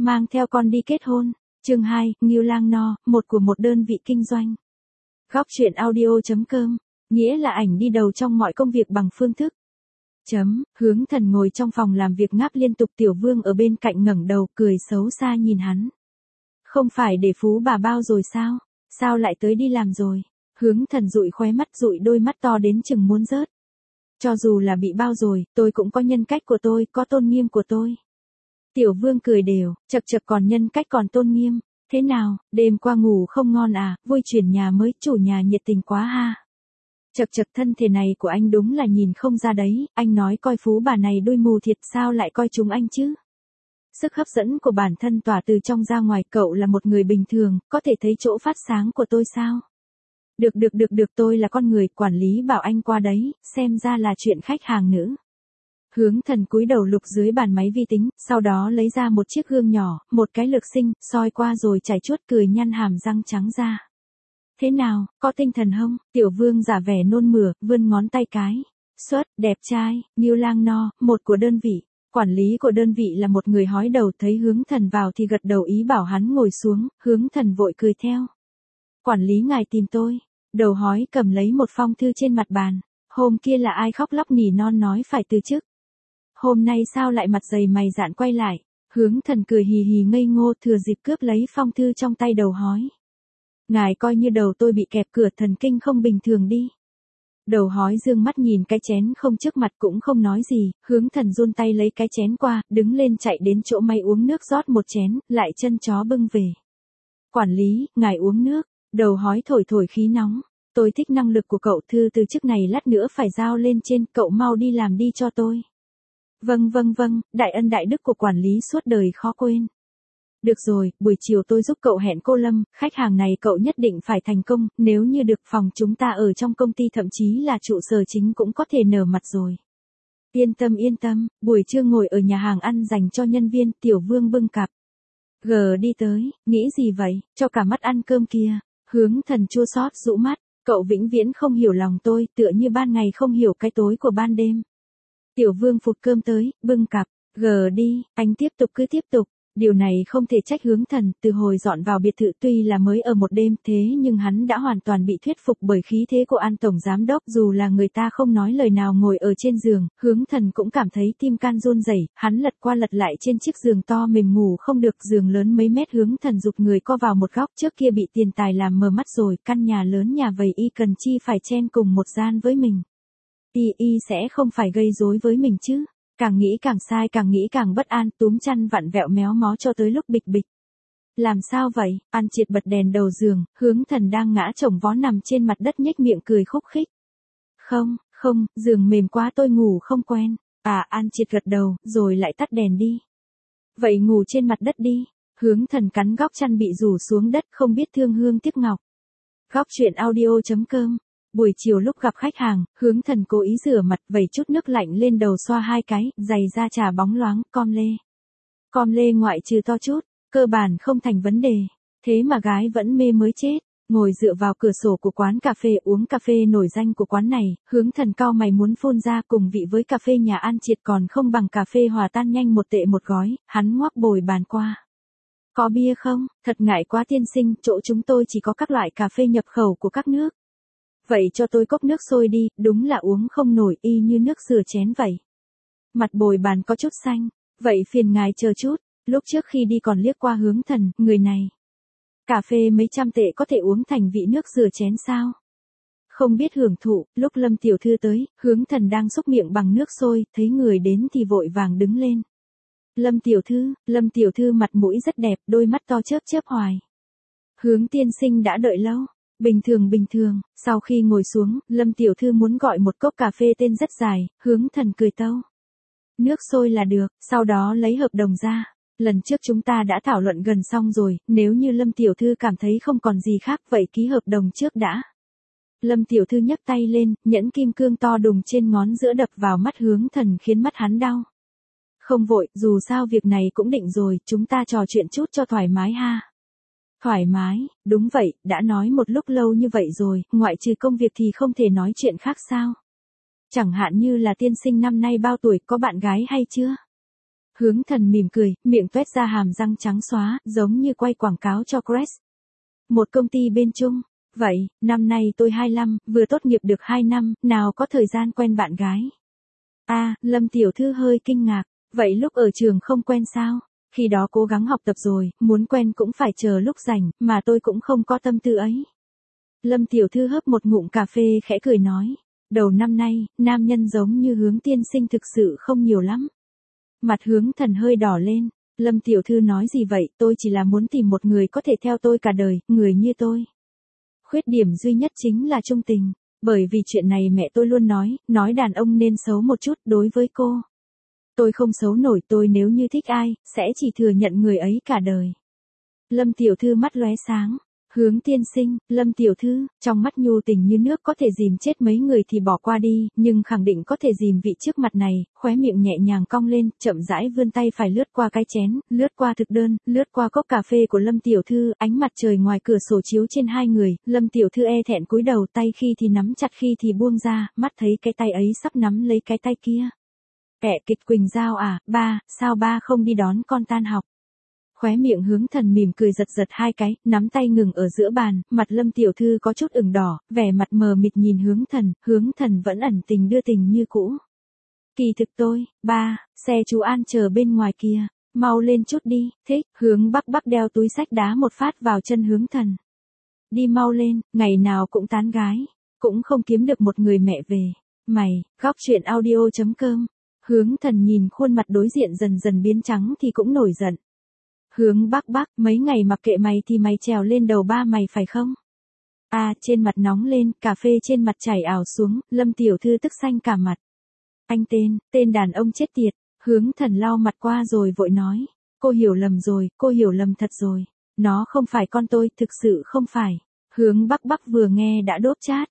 mang theo con đi kết hôn. Chương 2, Ngưu Lang No, một của một đơn vị kinh doanh. Góc truyện audio.com, nghĩa là ảnh đi đầu trong mọi công việc bằng phương thức. Hướng Thần ngồi trong phòng làm việc ngáp liên tục, Tiểu Vương ở bên cạnh ngẩng đầu cười xấu xa nhìn hắn. Không phải để phú bà bao rồi sao? Sao lại tới đi làm rồi? Hướng Thần dụi khóe mắt, dụi đôi mắt to đến chừng muốn rớt. Cho dù là bị bao rồi, tôi cũng có nhân cách của tôi, có tôn nghiêm của tôi. Tiểu Vương cười đều, chậc chậc, còn nhân cách còn tôn nghiêm. Thế nào, đêm qua ngủ không ngon à, vui chuyển nhà mới, chủ nhà nhiệt tình quá ha. Chậc chậc, thân thể này của anh đúng là nhìn không ra đấy, anh nói coi phú bà này đuôi mù thiệt, sao lại coi chúng anh chứ? Sức hấp dẫn của bản thân tỏa từ trong ra ngoài, cậu là một người bình thường, có thể thấy chỗ phát sáng của tôi sao? Được, tôi là con người, quản lý bảo anh qua đấy, xem ra là chuyện khách hàng nữ. Hướng Thần cúi đầu lục dưới bàn máy vi tính, sau đó lấy ra một chiếc gương nhỏ, một cái lược sinh, soi qua rồi chảy chuốt cười, nhăn hàm răng trắng ra. Thế nào, có tinh thần không? Tiểu Vương giả vẻ nôn mửa, vươn ngón tay cái. Xuất, đẹp trai, Ngưu Lang No, một của đơn vị. Quản lý của đơn vị là một người hói đầu, thấy Hướng Thần vào thì gật đầu ý bảo hắn ngồi xuống, Hướng Thần vội cười theo. Quản lý ngài tìm tôi. Đầu hói cầm lấy một phong thư trên mặt bàn. Hôm kia là ai khóc lóc nỉ non nói phải từ chức. Hôm nay sao lại mặt dày mày dạn quay lại? Hướng Thần cười hì hì ngây ngô, thừa dịp cướp lấy phong thư trong tay đầu hói. Ngài coi như đầu tôi bị kẹp cửa, thần kinh không bình thường đi. Đầu hói dương mắt nhìn cái chén không trước mặt cũng không nói gì, Hướng Thần run tay lấy cái chén qua, đứng lên chạy đến chỗ máy uống nước rót một chén, lại chân chó bưng về. Quản lý, ngài uống nước. Đầu hói thổi thổi khí nóng. Tôi thích năng lực của cậu, thư từ chức này lát nữa phải giao lên trên, cậu mau đi làm đi cho tôi. Vâng, đại ân đại đức của quản lý suốt đời khó quên. Được rồi, buổi chiều tôi giúp cậu hẹn cô Lâm, khách hàng này cậu nhất định phải thành công, nếu như được phòng chúng ta ở trong công ty thậm chí là trụ sở chính cũng có thể nở mặt rồi. Yên tâm, buổi trưa ngồi ở nhà hàng ăn dành cho nhân viên, Tiểu Vương bưng cặp. Đi tới, nghĩ gì vậy, cho cả mắt ăn cơm kia. Hướng Thần chua xót rũ mắt, cậu vĩnh viễn không hiểu lòng tôi, tựa như ban ngày không hiểu cái tối của ban đêm. Tiểu Vương phụt cơm tới, bưng cặp, đi, anh cứ tiếp tục. Điều này không thể trách Hướng Thần, từ hồi dọn vào biệt thự tuy là mới ở một đêm thế nhưng hắn đã hoàn toàn bị thuyết phục bởi khí thế của An Tổng Giám Đốc, dù là người ta không nói lời nào ngồi ở trên giường, Hướng Thần cũng cảm thấy tim can run rẩy, hắn lật qua lật lại trên chiếc giường to mềm ngủ không được, giường lớn mấy mét, Hướng Thần giục người co vào một góc, trước kia bị tiền tài làm mờ mắt rồi, căn nhà lớn nhà vầy y cần chi phải chen cùng một gian với mình. Y sẽ không phải gây rối với mình chứ. Càng nghĩ càng sai, càng nghĩ càng bất an, túm chăn vặn vẹo méo mó cho tới lúc bịch bịch. Làm sao vậy? An Triệt bật đèn đầu giường, Hướng Thần đang ngã chồng vó nằm trên mặt đất nhếch miệng cười khúc khích. Không, giường mềm quá tôi ngủ không quen. An Triệt gật đầu, rồi lại tắt đèn đi. Vậy ngủ trên mặt đất đi. Hướng Thần cắn góc chăn bị rủ xuống đất, không biết thương hương tiếc ngọc. Góc truyện audio.com. Buổi chiều lúc gặp khách hàng, Hướng Thần cố ý rửa mặt, vẩy chút nước lạnh lên đầu xoa hai cái, giày da trà bóng loáng, com lê ngoại trừ to chút, cơ bản không thành vấn đề. Thế mà gái vẫn mê mới chết. Ngồi dựa vào cửa sổ của quán cà phê uống cà phê nổi danh của quán này, Hướng Thần cau mày muốn phun ra, cùng vị với cà phê nhà An Triệt còn không bằng cà phê hòa tan nhanh 1 tệ một gói, hắn ngoắc bồi bàn qua. Có bia không? Thật ngại quá tiên sinh, chỗ chúng tôi chỉ có các loại cà phê nhập khẩu của các nước. Vậy cho tôi cốc nước sôi đi, đúng là uống không nổi, y như nước rửa chén vậy. Mặt bồi bàn có chút xanh, vậy phiền ngài chờ chút, lúc trước khi đi còn liếc qua Hướng Thần, người này. Cà phê mấy trăm tệ có thể uống thành vị nước rửa chén sao? Không biết hưởng thụ, lúc Lâm tiểu thư tới, Hướng Thần đang xúc miệng bằng nước sôi, thấy người đến thì vội vàng đứng lên. Lâm tiểu thư mặt mũi rất đẹp, đôi mắt to chớp hoài. Hướng tiên sinh đã đợi lâu. Bình thường, sau khi ngồi xuống, Lâm tiểu thư muốn gọi một cốc cà phê tên rất dài, Hướng Thần cười tâu. Nước sôi là được, sau đó lấy hợp đồng ra. Lần trước chúng ta đã thảo luận gần xong rồi, nếu như Lâm tiểu thư cảm thấy không còn gì khác vậy ký hợp đồng trước đã. Lâm tiểu thư nhấc tay lên, nhẫn kim cương to đùng trên ngón giữa đập vào mắt Hướng Thần khiến mắt hắn đau. Không vội, dù sao việc này cũng định rồi, chúng ta trò chuyện chút cho thoải mái ha. Thoải mái, đúng vậy, đã nói một lúc lâu như vậy rồi, ngoại trừ công việc thì không thể nói chuyện khác sao? Chẳng hạn như là tiên sinh năm nay bao tuổi, có bạn gái hay chưa? Hướng thần mỉm cười, miệng tuét ra hàm răng trắng xóa, giống như quay quảng cáo cho Crest. Một công ty bên Trung. Vậy, năm nay tôi 25, vừa tốt nghiệp được 2 năm, nào có thời gian quen bạn gái. Lâm tiểu thư hơi kinh ngạc. Vậy lúc ở trường không quen sao? Khi đó cố gắng học tập rồi, muốn quen cũng phải chờ lúc rảnh, mà tôi cũng không có tâm tư ấy. Lâm tiểu thư hớp một ngụm cà phê khẽ cười nói. Đầu năm nay, nam nhân giống như Hướng tiên sinh thực sự không nhiều lắm. Mặt Hướng thần hơi đỏ lên. Lâm tiểu thư nói gì vậy, tôi chỉ là muốn tìm một người có thể theo tôi cả đời, người như tôi. Khuyết điểm duy nhất chính là trung tình. Bởi vì chuyện này mẹ tôi luôn nói đàn ông nên xấu một chút đối với cô. Tôi không xấu nổi, tôi nếu như thích ai, sẽ chỉ thừa nhận người ấy cả đời. Lâm tiểu thư mắt lóe sáng. Hướng tiên sinh, Lâm tiểu thư, trong mắt nhu tình như nước, có thể dìm chết mấy người thì bỏ qua đi, nhưng khẳng định có thể dìm vị trước mặt này. Khóe miệng nhẹ nhàng cong lên, chậm rãi vươn tay phải lướt qua cái chén, lướt qua thực đơn, lướt qua cốc cà phê của Lâm tiểu thư. Ánh mặt trời ngoài cửa sổ chiếu trên hai người, Lâm tiểu thư e thẹn cúi đầu, tay khi thì nắm chặt khi thì buông ra, mắt thấy cái tay ấy sắp nắm lấy cái tay kia. Kệ kịch Quỳnh Giao à, ba, sao ba không đi đón con tan học? Khóe miệng Hướng thần mỉm cười giật giật hai cái, nắm tay ngừng ở giữa bàn, mặt Lâm tiểu thư có chút ửng đỏ, vẻ mặt mờ mịt nhìn Hướng thần vẫn ẩn tình đưa tình như cũ. Kỳ thực tôi, ba, xe chú An chờ bên ngoài kia, mau lên chút đi, thích. Hướng Bắc Bắc đeo túi xách đá một phát vào chân Hướng thần. Đi mau lên, ngày nào cũng tán gái, cũng không kiếm được một người mẹ về. Mày, góc truyện audio.com. Hướng thần nhìn khuôn mặt đối diện dần dần biến trắng thì cũng nổi giận. Hướng Bắc Bắc, mấy ngày mặc kệ mày thì mày trèo lên đầu ba mày phải không? Trên mặt nóng lên, cà phê trên mặt chảy ảo xuống, Lâm tiểu thư tức xanh cả mặt. Anh tên đàn ông chết tiệt. Hướng thần lau mặt qua rồi vội nói. Cô hiểu lầm rồi, cô hiểu lầm thật rồi. Nó không phải con tôi, thực sự không phải. Hướng Bắc Bắc vừa nghe đã đốt chát.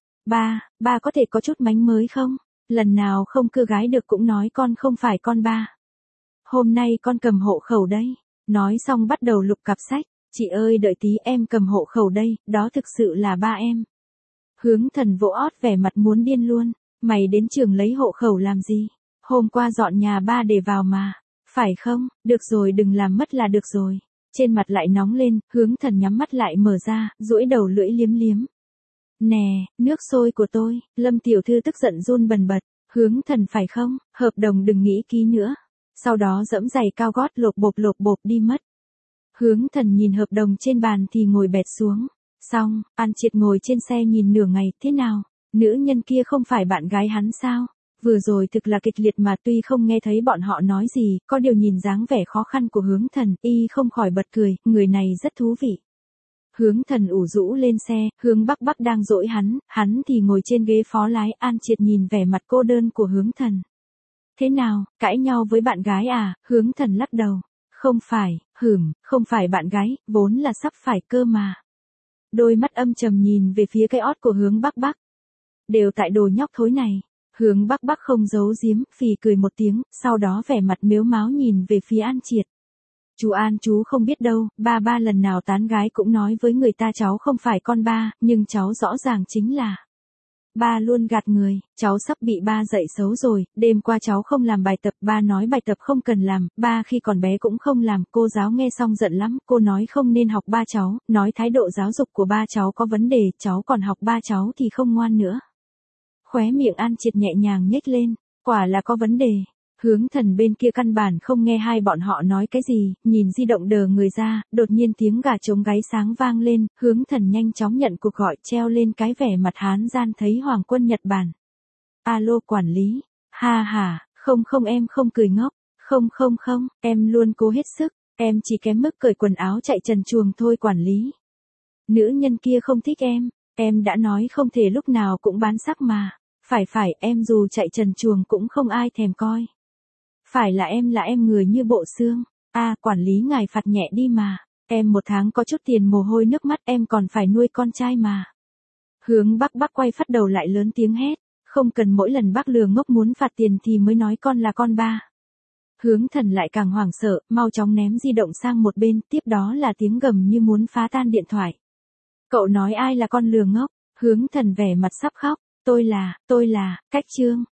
Ba có thể có chút mánh mới không? Lần nào không cưa gái được cũng nói con không phải con ba. Hôm nay con cầm hộ khẩu đây. Nói xong bắt đầu lục cặp sách. Chị ơi đợi tí, em cầm hộ khẩu đây, đó thực sự là ba em. Hướng thần vỗ ót vẻ mặt muốn điên luôn. Mày đến trường lấy hộ khẩu làm gì? Hôm qua dọn nhà ba để vào mà. Phải không? Được rồi, đừng làm mất là được rồi. Trên mặt lại nóng lên, Hướng thần nhắm mắt lại mở ra, duỗi đầu lưỡi liếm liếm. Nè, nước sôi của tôi. Lâm tiểu thư tức giận run bần bật. Hướng thần phải không? Hợp đồng đừng nghĩ ký nữa. Sau đó giẫm giày cao gót lộp bộp đi mất. Hướng thần nhìn hợp đồng trên bàn thì ngồi bệt xuống. Xong, An Triệt ngồi trên xe nhìn nửa ngày, thế nào? Nữ nhân kia không phải bạn gái hắn sao? Vừa rồi thực là kịch liệt mà tuy không nghe thấy bọn họ nói gì, có điều nhìn dáng vẻ khó khăn của Hướng thần, y không khỏi bật cười, người này rất thú vị. Hướng thần ủ rũ lên xe, Hướng Bắc Bắc đang dỗi hắn thì ngồi trên ghế phó lái. An Triệt nhìn vẻ mặt cô đơn của Hướng thần. Thế nào, cãi nhau với bạn gái à? Hướng thần lắc đầu. Không phải, không phải bạn gái, vốn là sắp phải cơ mà. Đôi mắt âm trầm nhìn về phía cái ót của Hướng Bắc Bắc. Đều tại đồ nhóc thối này. Hướng Bắc Bắc không giấu giếm, phì cười một tiếng, sau đó vẻ mặt mếu máo nhìn về phía An Triệt. Chú An chú không biết đâu, ba lần nào tán gái cũng nói với người ta cháu không phải con ba, nhưng cháu rõ ràng chính là. Ba luôn gạt người, cháu sắp bị ba dạy xấu rồi, đêm qua cháu không làm bài tập, ba nói bài tập không cần làm, ba khi còn bé cũng không làm, cô giáo nghe xong giận lắm, cô nói không nên học ba cháu, nói thái độ giáo dục của ba cháu có vấn đề, cháu còn học ba cháu thì không ngoan nữa. Khóe miệng An Triệt nhẹ nhàng nhếch lên, quả là có vấn đề. Hướng thần bên kia căn bản không nghe hai bọn họ nói cái gì, nhìn di động đờ người ra, đột nhiên tiếng gà trống gáy sáng vang lên, Hướng thần nhanh chóng nhận cuộc gọi, treo lên cái vẻ mặt hán gian thấy Hoàng quân Nhật Bản. Alo quản lý, không em không cười ngốc, không, em luôn cố hết sức, em chỉ kém mức cởi quần áo chạy trần truồng thôi quản lý. Nữ nhân kia không thích em đã nói không thể lúc nào cũng bán sắc mà, phải, em dù chạy trần truồng cũng không ai thèm coi. Phải là em người như bộ xương. Quản lý ngài phạt nhẹ đi mà. Em một tháng có chút tiền mồ hôi nước mắt, em còn phải nuôi con trai mà. Hướng Bắc Bắc quay phát đầu lại lớn tiếng hét. Không cần mỗi lần bác lừa ngốc muốn phạt tiền thì mới nói con là con ba. Hướng thần lại càng hoảng sợ, mau chóng ném di động sang một bên, tiếp đó là tiếng gầm như muốn phá tan điện thoại. Cậu nói ai là con lừa ngốc? Hướng thần vẻ mặt sắp khóc. Tôi là, cách Trương.